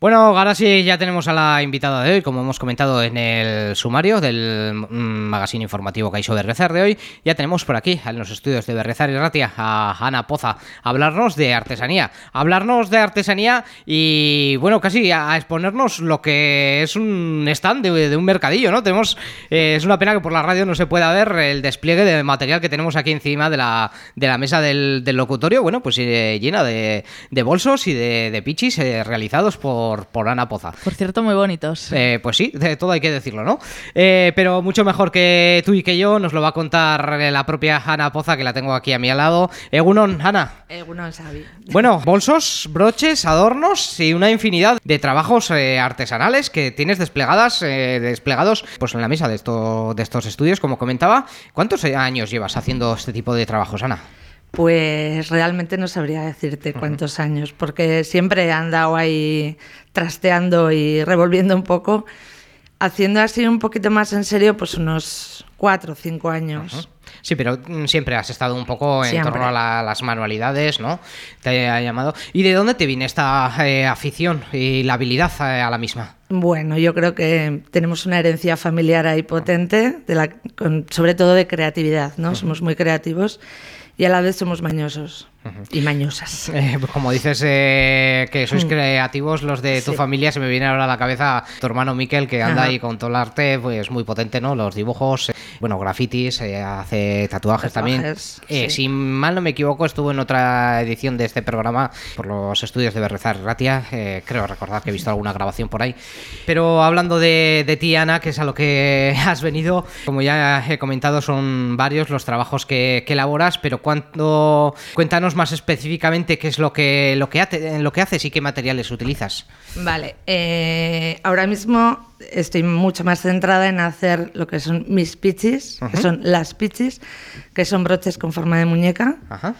Bueno, ahora sí ya tenemos a la invitada de hoy, como hemos comentado en el sumario del magazine informativo Caixo Berriozar de hoy. Ya tenemos por aquí, en los estudios de Berriozar y Ratia, a Ana Poza, a hablarnos de artesanía. Y, bueno, casi a exponernos lo que es un stand de un mercadillo, ¿no? Es una pena que por la radio no se pueda ver el despliegue de material que tenemos aquí encima de la mesa del locutorio, bueno, pues llena de bolsos y de pichis realizados por Ana Poza. Por cierto, muy bonitos. Pues sí, de todo hay que decirlo, ¿no? Pero mucho mejor que tú y que yo nos lo va a contar la propia Ana Poza, que la tengo aquí a mi lado. Egunon, Ana. Egunon, Xavi. Bueno, bolsos, broches, adornos y una infinidad de trabajos artesanales que tienes desplegados pues en la mesa de estos estudios, como comentaba. ¿Cuántos años llevas haciendo este tipo de trabajos, Ana? Pues realmente no sabría decirte cuántos años, porque siempre he andado ahí trasteando y revolviendo un poco, haciendo así un poquito más en serio, pues unos 4 o 5 años. Sí, pero siempre has estado un poco en torno a las manualidades, ¿no? Te ha llamado. ¿Y de dónde te viene esta afición y la habilidad a la misma? Bueno, yo creo que tenemos una herencia familiar ahí potente, sobre todo de creatividad, ¿no? Somos muy creativos. Y a la vez somos mañosos y mañosas. Pues como dices que sois creativos los de tu familia, se me viene ahora a la cabeza tu hermano Miquel, que anda ahí con todo el arte pues muy potente, ¿no? Los dibujos, grafitis, hace tatuajes también. Sí. Si mal no me equivoco, estuvo en otra edición de este programa por los estudios de Berriozar y Ratia. Creo recordar que he visto alguna grabación por ahí. Pero hablando de ti, Ana, que es a lo que has venido, como ya he comentado, son varios los trabajos que elaboras, pero cuéntanos más específicamente qué es lo que haces y qué materiales utilizas. Vale, ahora mismo estoy mucho más centrada en hacer lo que son mis pichis, que son las pichis, que son broches con forma de muñeca,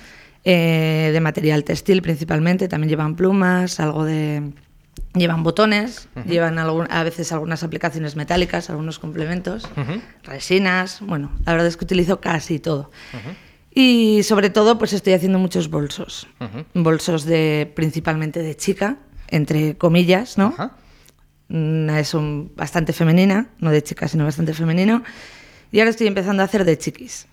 de material textil principalmente, también llevan plumas, llevan botones, llevan a veces algunas aplicaciones metálicas, algunos complementos, resinas, bueno, la verdad es que utilizo casi todo. Y sobre todo pues estoy haciendo muchos bolsos, bolsos principalmente de chica, entre comillas, ¿no? Es bastante femenina, no de chica sino bastante femenino, y ahora estoy empezando a hacer de chiquis.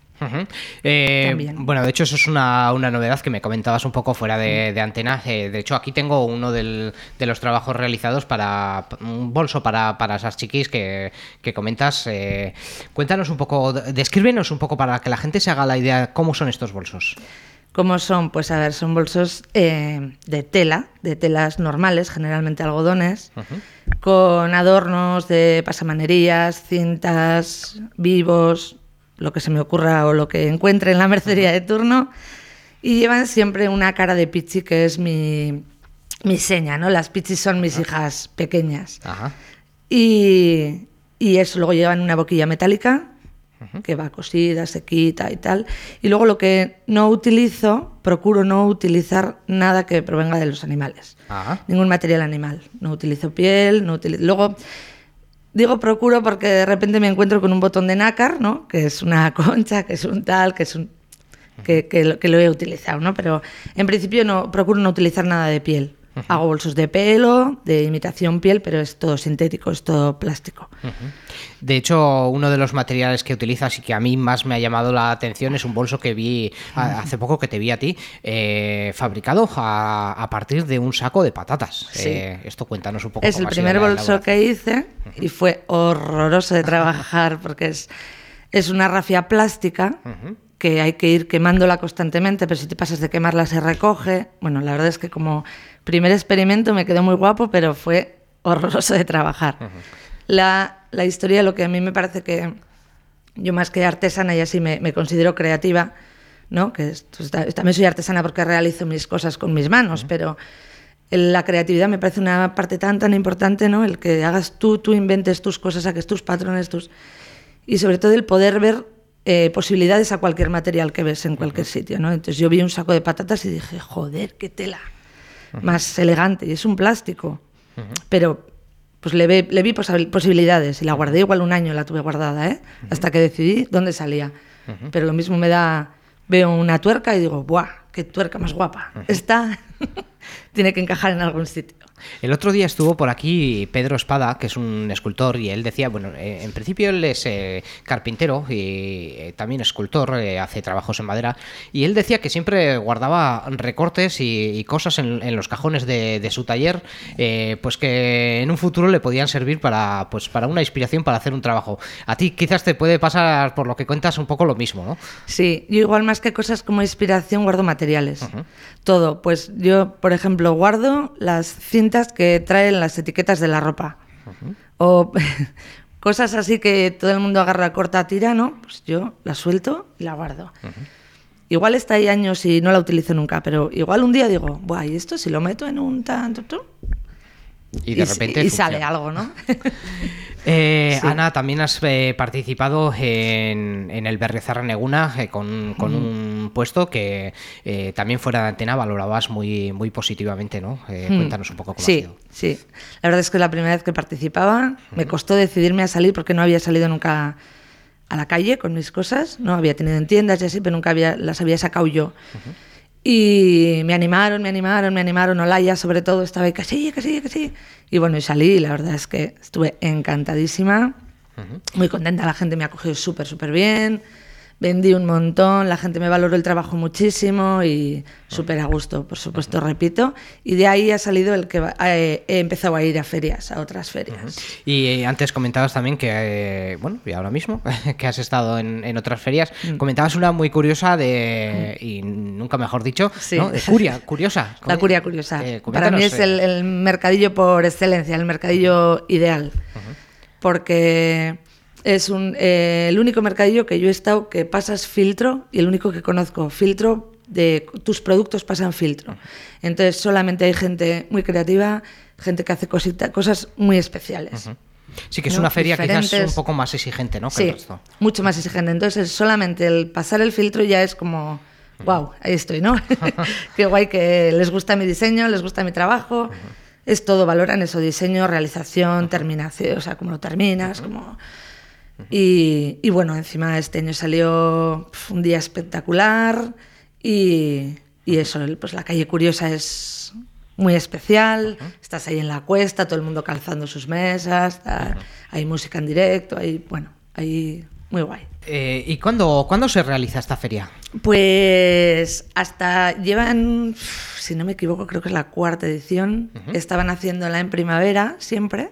Bueno, de hecho eso es una novedad que me comentabas un poco fuera de antena. De hecho aquí tengo uno de los trabajos realizados para un bolso para esas chiquis que comentas. Cuéntanos un poco, descríbenos un poco para que la gente se haga la idea cómo son estos bolsos. ¿Cómo son? Pues a ver, son bolsos de telas normales, generalmente algodones, con adornos de pasamanerías, cintas, vivos, lo que se me ocurra o lo que encuentre en la mercería de turno, y llevan siempre una cara de pichi, que es mi seña, ¿no? Las pichis son mis hijas pequeñas. Y eso, luego llevan una boquilla metálica que va cosida, se quita y tal. Y luego lo que no utilizo, procuro no utilizar nada que provenga de los animales. Ningún material animal. No utilizo piel, luego... Digo procuro porque de repente me encuentro con un botón de nácar, ¿no? Que es una concha, que es un tal, que es un... que lo he utilizado, ¿no? Pero en principio procuro no utilizar nada de piel. Hago bolsos de pelo, de imitación piel, pero es todo sintético, es todo plástico. De hecho, uno de los materiales que utilizas y que a mí más me ha llamado la atención es un bolso que vi hace poco, que te vi a ti, fabricado a partir de un saco de patatas. Sí. Esto cuéntanos un poco. Es el primer bolso que hice y fue horroroso de trabajar porque es una rafia plástica que hay que ir quemándola constantemente, pero si te pasas de quemarla se recoge. Bueno, la verdad es que como primer experimento me quedó muy guapo, pero fue horroroso de trabajar. La historia, lo que a mí me parece que yo más que artesana y así me considero creativa, ¿no? Que también soy artesana porque realizo mis cosas con mis manos, pero la creatividad me parece una parte tan importante, ¿no? El que hagas tú inventes tus cosas, saques tus patrones, y sobre todo el poder ver posibilidades a cualquier material que ves en cualquier sitio, ¿no? Entonces yo vi un saco de patatas y dije, joder, qué tela más elegante, y es un plástico, pero pues le vi posibilidades y la guardé igual un año, la tuve guardada, hasta que decidí dónde salía. Pero lo mismo veo una tuerca y digo, ¡buah! ¡Qué tuerca más guapa! Esta tiene que encajar en algún sitio. El otro día estuvo por aquí Pedro Espada, que es un escultor, y él decía, bueno, en principio él es carpintero y también escultor, hace trabajos en madera, y él decía que siempre guardaba recortes y cosas en los cajones de su taller, pues que en un futuro le podían servir para una inspiración para hacer un trabajo. A ti quizás te puede pasar, por lo que cuentas, un poco lo mismo, ¿no? Sí, yo igual más que cosas como inspiración guardo materiales. Todo, pues yo, por ejemplo, guardo las cintas que traen las etiquetas de la ropa. O cosas así que todo el mundo agarra corta tira, ¿no? Pues yo la suelto y la guardo. Igual está ahí años y no la utilizo nunca, pero igual un día digo, buah, ¿y esto si lo meto en un tanto? Y de repente y sale algo, ¿no? Sí. Ana, también has participado en el Berriozar Neguna con un puesto que también fuera de antena valorabas muy, muy positivamente, ¿no? Cuéntanos un poco cómo ha sido. Sí, la verdad es que la primera vez que participaba me costó decidirme a salir porque no había salido nunca a la calle con mis cosas, no había tenido en tiendas y así, pero nunca las había sacado yo. Y me animaron, Olaya sobre todo estaba ahí, que sí. Y bueno, y salí y la verdad es que estuve encantadísima, muy contenta, la gente me ha acogido súper bien, vendí un montón, la gente me valoró el trabajo muchísimo y súper a gusto, por supuesto, repito. Y de ahí ha salido el que he empezado a ir a ferias, a otras ferias. Y antes comentabas también que, bueno, y ahora mismo, que has estado en otras ferias, comentabas una muy curiosa y nunca mejor dicho, sí. ¿no? Curiosa. La curia curiosa. Para mí es el mercadillo por excelencia, el mercadillo ideal. Porque es el único mercadillo que yo he estado que pasas filtro y el único que conozco filtro de tus productos pasan filtro. Entonces solamente hay gente muy creativa, gente que hace cosas muy especiales. Sí, que es una feria quizás un poco más exigente, ¿no? Que el resto. Mucho más exigente. Entonces solamente el pasar el filtro ya es como, wow, ahí estoy, ¿no? Qué guay que les gusta mi diseño, les gusta mi trabajo. Es todo, valoran eso, diseño, realización, terminación, o sea, cómo lo terminas, cómo... Y bueno, encima este año salió un día espectacular y eso, pues la calle Curiosa es muy especial, estás ahí en la cuesta, todo el mundo calzando sus mesas, hay música en directo, hay muy guay. ¿Y cuándo se realiza esta feria? Pues llevan, si no me equivoco, creo que es la 4ª edición, estaban haciéndola en primavera siempre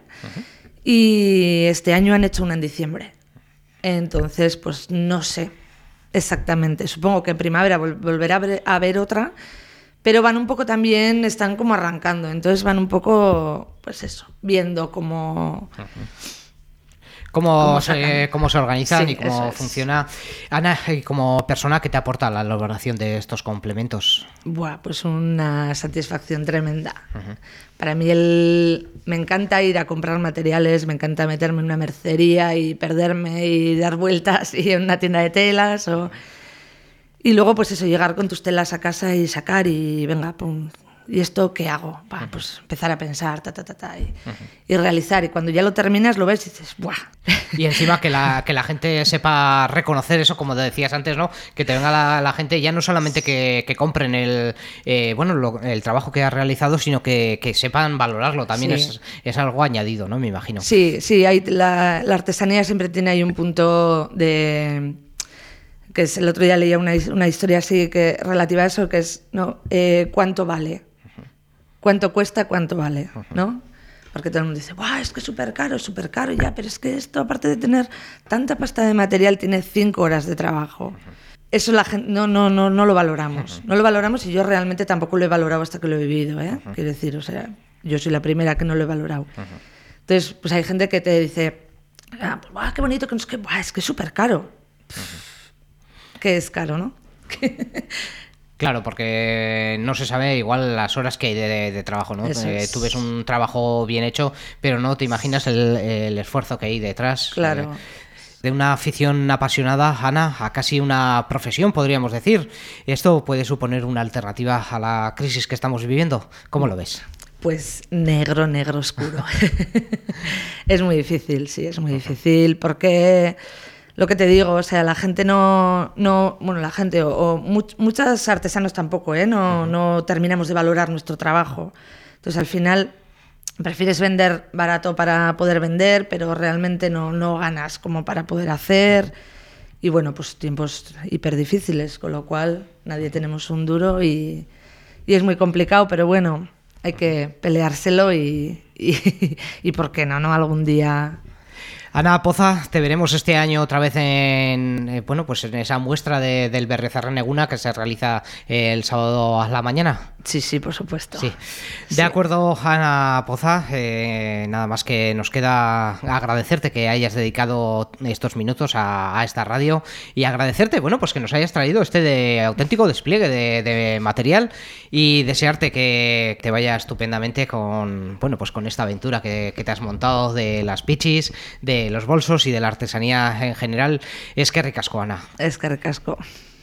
y este año han hecho una en diciembre. Entonces, pues no sé exactamente. Supongo que en primavera volverá a haber otra, pero van un poco también, están como arrancando. Entonces van un poco, pues eso, viendo cómo se organizan, sí, y cómo funciona. Ana, como persona, ¿qué te aporta la elaboración de estos complementos? Pues una satisfacción tremenda. Para mí me encanta ir a comprar materiales, me encanta meterme en una mercería y perderme y dar vueltas y en una tienda de telas. Y luego, pues eso, llegar con tus telas a casa y sacar y venga, pum. ¿Y esto qué hago? Pues empezar a pensar, y realizar. Y cuando ya lo terminas, lo ves y dices, ¡buah! Y encima que la gente sepa reconocer eso, como decías antes, ¿no? Que te venga la gente, ya no solamente que compren el trabajo que has realizado, sino que sepan valorarlo. También sí. es algo añadido, ¿no? Me imagino. Sí, la artesanía siempre tiene ahí un punto de... que es, el otro día leía una historia así que relativa a eso, que es, ¿no? ¿Cuánto vale? ¿Cuánto cuesta? ¿Cuánto vale? ¿No? Porque todo el mundo dice, ¡buah, es que es súper caro, ya! Pero es que esto, aparte de tener tanta pasta de material, tiene 5 horas de trabajo. Eso la gente no lo valoramos. No lo valoramos y yo realmente tampoco lo he valorado hasta que lo he vivido, ¿eh? Quiero decir, o sea, yo soy la primera que no lo he valorado. Entonces, pues hay gente que te dice, ¡buah, qué bonito! Que no es que, ¡buah, es que es súper caro! Que es caro, ¿no? Claro, porque no se sabe igual las horas que hay de trabajo, ¿no? Tú ves un trabajo bien hecho, pero no te imaginas el esfuerzo que hay detrás. Claro. De una afición apasionada, Ana, a casi una profesión, podríamos decir. ¿Esto puede suponer una alternativa a la crisis que estamos viviendo? ¿Cómo lo ves? Pues negro oscuro. Es muy difícil, sí, es muy difícil, porque... Lo que te digo, o sea, la gente la gente o muchos artesanos tampoco, no terminamos de valorar nuestro trabajo. Entonces, al final, prefieres vender barato para poder vender, pero realmente no ganas como para poder hacer. Y bueno, pues tiempos hiper difíciles, con lo cual nadie tenemos un duro y es muy complicado, pero bueno, hay que peleárselo y ¿por qué no? Algún día... Ana Poza, te veremos este año otra vez en esa muestra del Berriozar Neguna que se realiza el sábado a la mañana. Sí, por supuesto. Sí. De acuerdo, Ana Poza, nada más que nos queda agradecerte que hayas dedicado estos minutos a esta radio y agradecerte, pues que nos hayas traído este auténtico despliegue de material y desearte que te vaya estupendamente con esta aventura que te has montado de las pichis, de los bolsos y de la artesanía en general. Eskerrik asko, Ana. Eskerrik asko.